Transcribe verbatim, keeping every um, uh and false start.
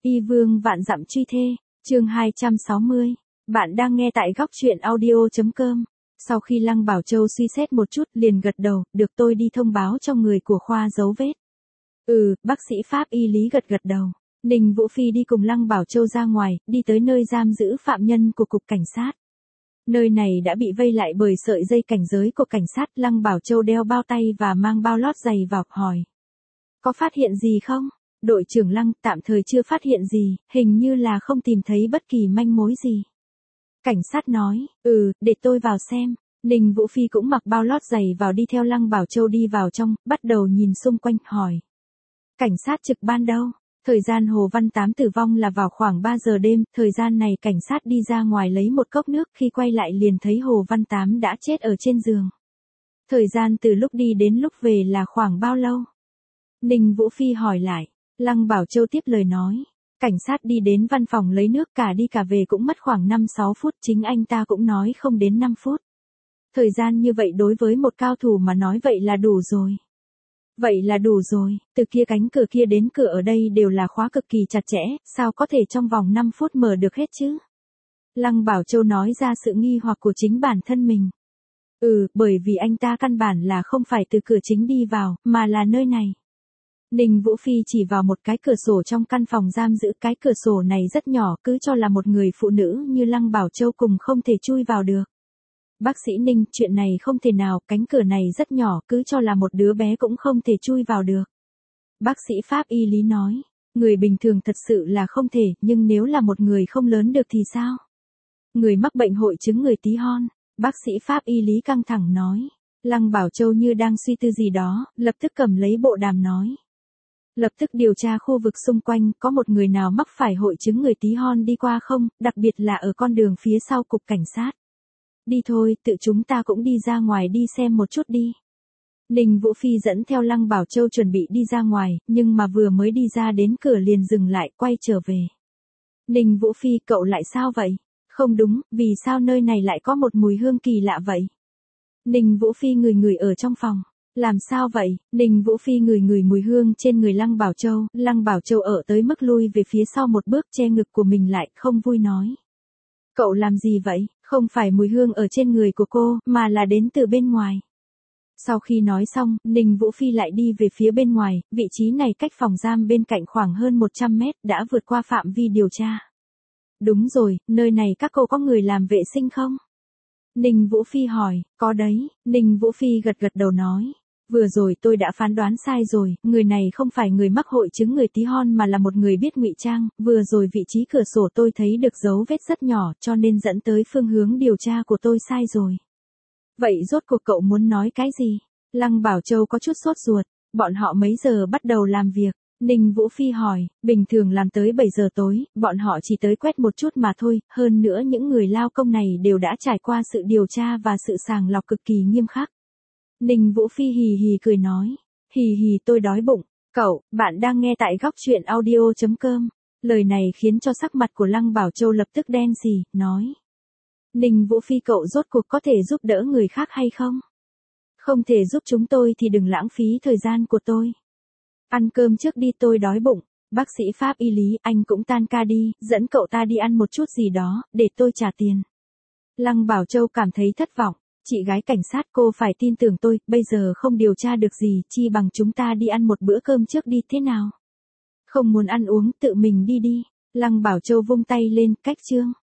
Y vương vạn dặm truy thê, chương hai trăm sáu mươi. Bạn đang nghe tại góc truyện audio.com. Sau khi Lăng Bảo Châu suy xét một chút liền gật đầu, được tôi đi thông báo cho người của khoa dấu vết. Ừ, bác sĩ Pháp y Lý gật gật đầu. Ninh Vũ Phi đi cùng Lăng Bảo Châu ra ngoài, đi tới nơi giam giữ phạm nhân của cục cảnh sát. Nơi này đã bị vây lại bởi sợi dây cảnh giới của cảnh sát. Lăng Bảo Châu đeo bao tay và mang bao lót giày vào, hỏi. Có phát hiện gì không? Đội trưởng Lăng, tạm thời chưa phát hiện gì, hình như là không tìm thấy bất kỳ manh mối gì. Cảnh sát nói, ừ, để tôi vào xem. Ninh Vũ Phi cũng mặc bao lót giày vào đi theo Lăng Bảo Châu đi vào trong, bắt đầu nhìn xung quanh, hỏi. Cảnh sát trực ban đâu? Thời gian Hồ Văn Tám tử vong là vào khoảng ba giờ đêm, thời gian này cảnh sát đi ra ngoài lấy một cốc nước, khi quay lại liền thấy Hồ Văn Tám đã chết ở trên giường. Thời gian từ lúc đi đến lúc về là khoảng bao lâu? Ninh Vũ Phi hỏi lại. Lăng Bảo Châu tiếp lời nói. Cảnh sát đi đến văn phòng lấy nước, cả đi cả về cũng mất khoảng năm sáu phút, chính anh ta cũng nói không đến năm phút. Thời gian như vậy đối với một cao thủ mà nói vậy là đủ rồi. Vậy là đủ rồi, từ kia cánh cửa kia đến cửa ở đây đều là khóa cực kỳ chặt chẽ, sao có thể trong vòng năm phút mở được hết chứ? Lăng Bảo Châu nói ra sự nghi hoặc của chính bản thân mình. Ừ, bởi vì anh ta căn bản là không phải từ cửa chính đi vào, mà là nơi này. Ninh Vũ Phi chỉ vào một cái cửa sổ trong căn phòng giam giữ, cái cửa sổ này rất nhỏ, cứ cho là một người phụ nữ như Lăng Bảo Châu cùng không thể chui vào được. Bác sĩ Ninh, chuyện này không thể nào, cánh cửa này rất nhỏ, cứ cho là một đứa bé cũng không thể chui vào được. Bác sĩ Pháp y Lý nói, người bình thường thật sự là không thể, nhưng nếu là một người không lớn được thì sao? Người mắc bệnh hội chứng người tí hon, bác sĩ Pháp y Lý căng thẳng nói. Lăng Bảo Châu như đang suy tư gì đó, lập tức cầm lấy bộ đàm nói. Lập tức điều tra khu vực xung quanh, có một người nào mắc phải hội chứng người tí hon đi qua không, đặc biệt là ở con đường phía sau cục cảnh sát. Đi thôi, tự chúng ta cũng đi ra ngoài đi xem một chút đi. Ninh Vũ Phi dẫn theo Lăng Bảo Châu chuẩn bị đi ra ngoài, nhưng mà vừa mới đi ra đến cửa liền dừng lại, quay trở về. Ninh Vũ Phi, cậu lại sao vậy? Không đúng, vì sao nơi này lại có một mùi hương kỳ lạ vậy? Ninh Vũ Phi ngửi ngửi ở trong phòng. Làm sao vậy? Ninh Vũ Phi ngửi ngửi mùi hương trên người Lăng Bảo Châu, Lăng Bảo Châu ở tới mức lui về phía sau một bước, che ngực của mình lại, không vui nói. Cậu làm gì vậy? Không phải mùi hương ở trên người của cô, mà là đến từ bên ngoài. Sau khi nói xong, Ninh Vũ Phi lại đi về phía bên ngoài, vị trí này cách phòng giam bên cạnh khoảng hơn một trăm mét, đã vượt qua phạm vi điều tra. Đúng rồi, nơi này các cô có người làm vệ sinh không? Ninh Vũ Phi hỏi, có đấy, Ninh Vũ Phi gật gật đầu nói. Vừa rồi tôi đã phán đoán sai rồi, người này không phải người mắc hội chứng người tí hon mà là một người biết ngụy trang, vừa rồi vị trí cửa sổ tôi thấy được dấu vết rất nhỏ, cho nên dẫn tới phương hướng điều tra của tôi sai rồi. Vậy rốt cuộc cậu muốn nói cái gì? Lăng Bảo Châu có chút sốt ruột, bọn họ mấy giờ bắt đầu làm việc? Ninh Vũ Phi hỏi, bình thường làm tới bảy giờ tối, bọn họ chỉ tới quét một chút mà thôi, hơn nữa những người lao công này đều đã trải qua sự điều tra và sự sàng lọc cực kỳ nghiêm khắc. Ninh Vũ Phi hì hì cười nói, hì hì tôi đói bụng, cậu, bạn đang nghe tại góc truyện audio.com. Lời này khiến cho sắc mặt của Lăng Bảo Châu lập tức đen xì, nói. Ninh Vũ Phi, cậu rốt cuộc có thể giúp đỡ người khác hay không? Không thể giúp chúng tôi thì đừng lãng phí thời gian của tôi. Ăn cơm trước đi, tôi đói bụng. Bác sĩ Pháp y Lý, anh cũng tan ca đi, dẫn cậu ta đi ăn một chút gì đó, để tôi trả tiền. Lăng Bảo Châu cảm thấy thất vọng. Chị gái cảnh sát, cô phải tin tưởng tôi, bây giờ không điều tra được gì, chi bằng chúng ta đi ăn một bữa cơm trước đi, thế nào? Không muốn ăn uống, tự mình đi đi. Lăng Bảo Châu vung tay lên, cách chương.